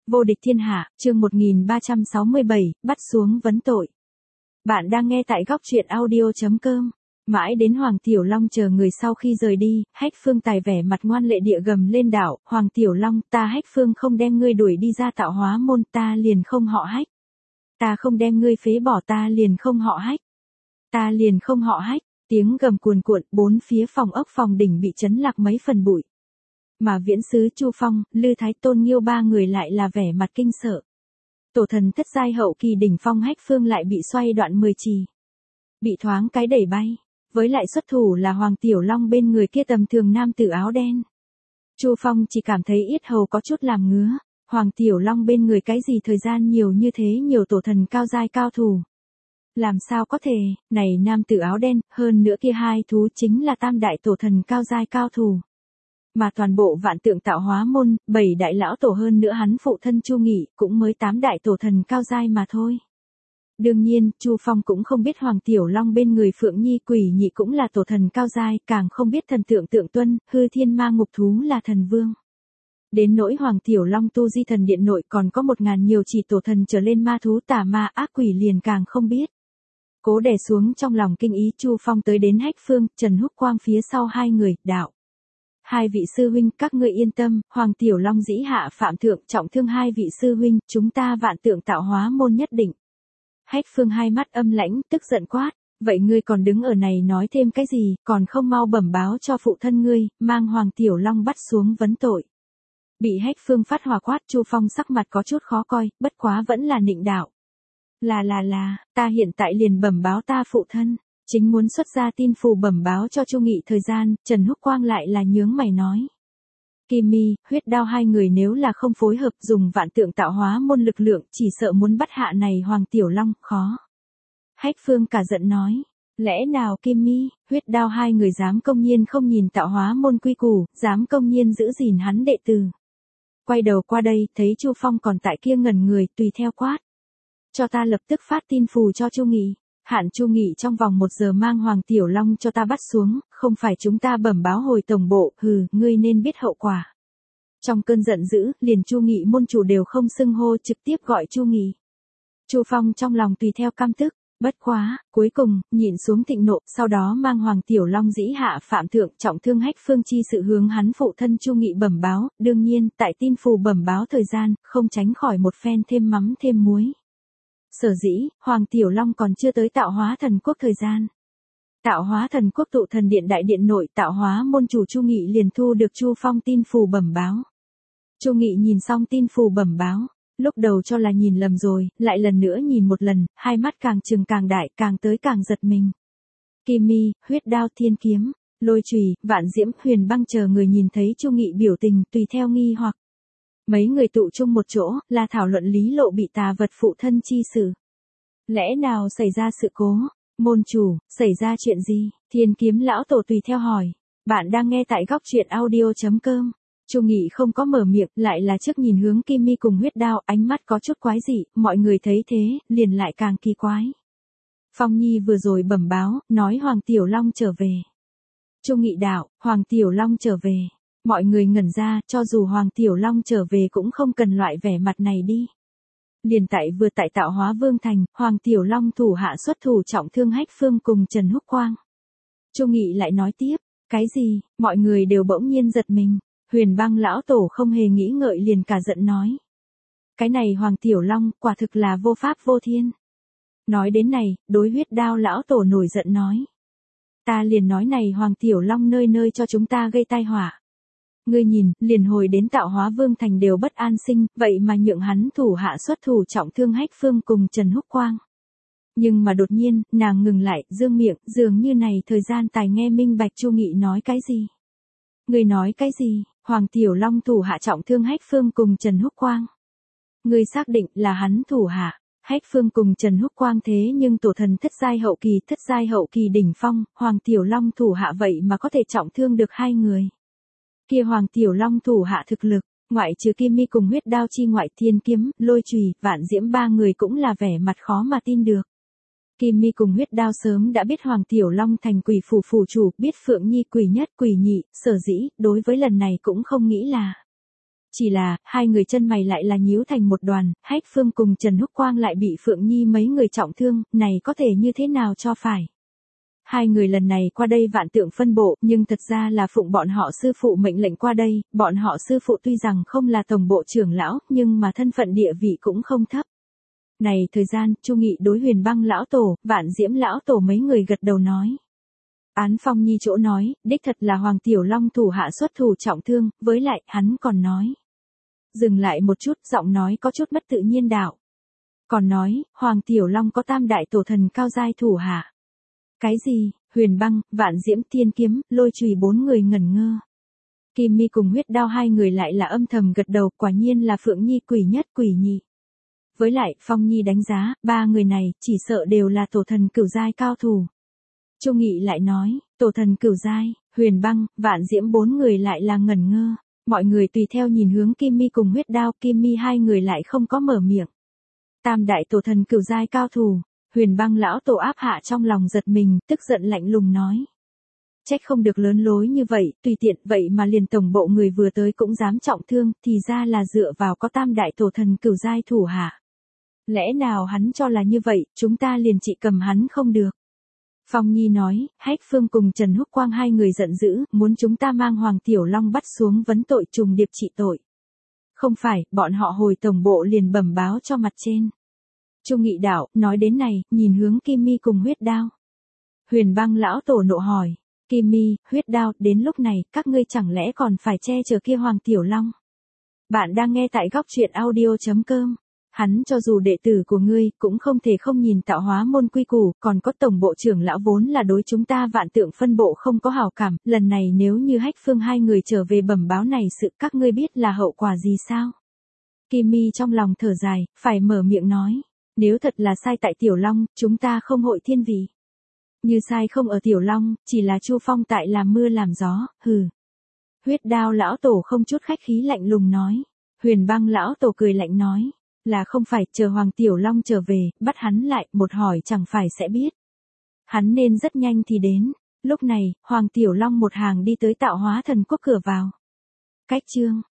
Vô địch thiên hạ, chương 1367, bắt xuống vấn tội. Bạn đang nghe tại góc truyện audio.com. Mãi đến Hoàng Tiểu Long chờ người sau khi rời đi, Hách Phương Tài vẻ mặt ngoan lệ địa gầm lên đảo, Hoàng Tiểu Long, ta Hách Phương không đem ngươi đuổi đi ra Tạo Hóa môn, ta liền không họ Hách. Ta không đem ngươi phế bỏ, ta liền không họ Hách. Ta liền không họ Hách, tiếng gầm cuồn cuộn, bốn phía phòng ốc phòng đỉnh bị chấn lạc mấy phần bụi. Mà Viễn Sứ Chu Phong, Lư Thái Tôn Nghiêu ba người lại là vẻ mặt kinh sợ. Tổ thần thất giai hậu kỳ đỉnh phong Hách Phương lại bị xoay đoạn 10 trì. Bị thoáng cái đẩy bay, với lại xuất thủ là Hoàng Tiểu Long bên người kia tầm thường nam tử áo đen. Chu Phong chỉ cảm thấy yết hầu có chút làm ngứa, Hoàng Tiểu Long bên người cái gì thời gian nhiều như thế, nhiều tổ thần cao giai cao thủ. Làm sao có thể, này nam tử áo đen, hơn nữa kia hai thú chính là tam đại tổ thần cao giai cao thủ. Mà toàn bộ Vạn Tượng Tạo Hóa môn, 7 đại lão tổ hơn nữa hắn phụ thân Chu Nghị, cũng mới 8 đại tổ thần cao giai mà thôi. Đương nhiên, Chu Phong cũng không biết Hoàng Tiểu Long bên người Phượng Nhi Quỷ Nhị cũng là tổ thần cao giai, càng không biết thần tượng Tượng Tuân, Hư Thiên Ma Ngục Thú là thần vương. Đến nỗi Hoàng Tiểu Long tu di thần điện nội còn có 1000 nhiều chỉ tổ thần trở lên ma thú tà ma ác quỷ liền càng không biết. Cố đè xuống trong lòng kinh ý, Chu Phong tới đến Hách Phương, Trần Húc Quang phía sau hai người, đạo. Hai vị sư huynh, các ngươi yên tâm, Hoàng Tiểu Long dĩ hạ phạm thượng trọng thương hai vị sư huynh, chúng ta Vạn Tượng Tạo Hóa môn nhất định. Hách Phương hai mắt âm lãnh, tức giận quát, vậy ngươi còn đứng ở này nói thêm cái gì, còn không mau bẩm báo cho phụ thân ngươi, mang Hoàng Tiểu Long bắt xuống vấn tội. Bị Hách Phương phát hỏa quát, Chu Phong sắc mặt có chút khó coi, bất quá vẫn là nịnh đạo. Là, ta hiện tại liền bẩm báo ta phụ thân. Chính muốn xuất ra tin phù bẩm báo cho Chu Nghị thời gian, Trần Húc Quang lại là nhướng mày nói. Kim Mi, Huyết Đao hai người nếu là không phối hợp dùng Vạn Tượng Tạo Hóa môn lực lượng, chỉ sợ muốn bắt hạ này Hoàng Tiểu Long, khó. Hách Phương cả giận nói, lẽ nào Kim Mi, Huyết Đao hai người dám công nhiên không nhìn Tạo Hóa môn quy củ, dám công nhiên giữ gìn hắn đệ tử. Quay đầu qua đây, thấy Chu Phong còn tại kia ngẩn người, tùy theo quát. Cho ta lập tức phát tin phù cho Chu Nghị. Hạn Chu Nghị trong vòng 1 giờ mang Hoàng Tiểu Long cho ta bắt xuống, không phải chúng ta bẩm báo hồi tổng bộ, ngươi nên biết hậu quả. Trong cơn giận dữ, liền Chu Nghị môn chủ đều không xưng hô, trực tiếp gọi Chu Nghị. Chu Phong trong lòng tùy theo căm tức, bất quá, cuối cùng, nhịn xuống thịnh nộ, sau đó mang Hoàng Tiểu Long dĩ hạ phạm thượng trọng thương Hách Phương chi sự hướng hắn phụ thân Chu Nghị bẩm báo, đương nhiên, tại tin phù bẩm báo thời gian, không tránh khỏi một phen thêm mắm thêm muối. Sở dĩ, Hoàng Tiểu Long còn chưa tới Tạo Hóa Thần Quốc thời gian. Tạo Hóa Thần Quốc tụ thần điện đại điện nội, Tạo Hóa môn chủ Chu Nghị liền thu được Chu Phong tin phù bẩm báo. Chu Nghị nhìn xong tin phù bẩm báo, lúc đầu cho là nhìn lầm rồi, lại lần nữa nhìn một lần, hai mắt càng trừng càng đại, càng tới càng giật mình. Kim Mi, Huyết Đao, Thiên Kiếm, Lôi Chùy, Vạn Diễm, Huyền Băng chờ người nhìn thấy Chu Nghị biểu tình, tùy theo nghi hoặc. Mấy người tụ chung một chỗ, là thảo luận Lý Lộ bị tà vật phụ thân chi sự. Lẽ nào xảy ra sự cố? Môn chủ, xảy ra chuyện gì? Thiên Kiếm lão tổ tùy theo hỏi. Bạn đang nghe tại góc truyện audio.com. Chu Nghị không có mở miệng, lại là trước nhìn hướng Kim Mi cùng Huyết Đao, ánh mắt có chút quái dị, mọi người thấy thế, liền lại càng kỳ quái. Phong Nhi vừa rồi bẩm báo, nói Hoàng Tiểu Long trở về. Chu Nghị đạo, Hoàng Tiểu Long trở về. Mọi người ngẩn ra, cho dù Hoàng Tiểu Long trở về cũng không cần loại vẻ mặt này đi. Liền vừa tại Tạo Hóa Vương Thành, Hoàng Tiểu Long thủ hạ xuất thủ trọng thương Hách Phương cùng Trần Húc Quang. Chu Nghị lại nói tiếp, cái gì, mọi người đều bỗng nhiên giật mình. Huyền Băng lão tổ không hề nghĩ ngợi liền cả giận nói. Cái này Hoàng Tiểu Long, quả thực là vô pháp vô thiên. Nói đến này, đối Huyết Đao lão tổ nổi giận nói. Ta liền nói này Hoàng Tiểu Long nơi nơi cho chúng ta gây tai họa. Ngươi nhìn, liền hồi đến Tạo Hóa Vương Thành đều bất an sinh, vậy mà nhượng hắn thủ hạ xuất thủ trọng thương Hách Phương cùng Trần Húc Quang. Nhưng mà đột nhiên, nàng ngừng lại, dương miệng, dường như này thời gian tài nghe minh bạch Chu Nghị nói cái gì. Ngươi nói cái gì, Hoàng Tiểu Long thủ hạ trọng thương Hách Phương cùng Trần Húc Quang. Ngươi xác định là hắn thủ hạ, Hách Phương cùng Trần Húc Quang thế nhưng tổ thần thất giai hậu kỳ đỉnh phong, Hoàng Tiểu Long thủ hạ vậy mà có thể trọng thương được hai người. Kia Hoàng Tiểu Long thủ hạ thực lực, ngoại trừ Kim Mi cùng Huyết Đao chi ngoại, Thiên Kiếm, Lôi Chùy, Vạn Diễm ba người cũng là vẻ mặt khó mà tin được. Kim Mi cùng Huyết Đao sớm đã biết Hoàng Tiểu Long thành quỷ phủ phủ chủ, biết Phượng Nhi quỷ nhất quỷ nhị, sở dĩ, đối với lần này cũng không nghĩ là. Chỉ là, hai người chân mày lại là nhíu thành một đoàn, Hách Phương cùng Trần Húc Quang lại bị Phượng Nhi mấy người trọng thương, này có thể như thế nào cho phải. Hai người lần này qua đây vạn tượng phân bộ, nhưng thật ra là phụng bọn họ sư phụ mệnh lệnh qua đây, bọn họ sư phụ tuy rằng không là tổng bộ trưởng lão, nhưng mà thân phận địa vị cũng không thấp. Này thời gian, Chu Nghị đối Huyền Băng lão tổ, Vạn Diễm lão tổ mấy người gật đầu nói. Án Phong Nhi chỗ nói, đích thật là Hoàng Tiểu Long thủ hạ xuất thủ trọng thương, với lại, hắn còn nói. Dừng lại một chút, giọng nói có chút mất tự nhiên đạo. Còn nói, Hoàng Tiểu Long có tam đại tổ thần cao giai thủ hạ. Cái gì, Huyền Băng, Vạn Diễm Tiên Kiếm, Lôi Chùy bốn người ngẩn ngơ. Kim Mi cùng Huyết Đao hai người lại là âm thầm gật đầu, quả nhiên là Phượng Nhi quỷ nhất quỷ nhị. Với lại, Phong Nhi đánh giá, ba người này, chỉ sợ đều là tổ thần cửu giai cao thủ. Chu Nghị lại nói, tổ thần cửu giai, Huyền Băng, Vạn Diễm bốn người lại là ngẩn ngơ. Mọi người tùy theo nhìn hướng Kim Mi cùng Huyết Đao, Kim Mi hai người lại không có mở miệng. Tam đại tổ thần cửu giai cao thủ, Huyền Băng lão tổ áp hạ trong lòng giật mình, tức giận lạnh lùng nói. Trách không được lớn lối như vậy, tùy tiện vậy mà liền tổng bộ người vừa tới cũng dám trọng thương, thì ra là dựa vào có tam đại tổ thần cửu giai thủ hạ. Lẽ nào hắn cho là như vậy, chúng ta liền trị cầm hắn không được. Phong Nhi nói, Hách Phương cùng Trần Húc Quang hai người giận dữ, muốn chúng ta mang Hoàng Tiểu Long bắt xuống vấn tội trùng điệp trị tội. Không phải, bọn họ hồi tổng bộ liền bẩm báo cho mặt trên. Chu Nghị đạo, nói đến này, nhìn hướng Kim Mi cùng Huyết Đao. Huyền Băng lão tổ nộ hỏi, Kim Mi, Huyết Đao, đến lúc này, các ngươi chẳng lẽ còn phải che chở kia Hoàng Tiểu Long? Bạn đang nghe tại góc truyện audio.com. Hắn cho dù đệ tử của ngươi, cũng không thể không nhìn tạo hóa môn quy củ, còn có tổng bộ trưởng lão vốn là đối chúng ta vạn tượng phân bộ không có hảo cảm, lần này nếu như Hách Phương hai người trở về bẩm báo này sự các ngươi biết là hậu quả gì sao? Kim Mi trong lòng thở dài, phải mở miệng nói, nếu thật là sai tại Tiểu Long, chúng ta không hội thiên vị. Như sai không ở Tiểu Long, chỉ là Chu Phong tại làm mưa làm gió, hừ. Huyết Đao lão tổ không chút khách khí lạnh lùng nói, Huyền Băng lão tổ cười lạnh nói. Là không phải, chờ Hoàng Tiểu Long trở về, bắt hắn lại, một hỏi chẳng phải sẽ biết. Hắn nên rất nhanh thì đến. Lúc này, Hoàng Tiểu Long một hàng đi tới Tạo Hóa Thần Quốc cửa vào. Cách chương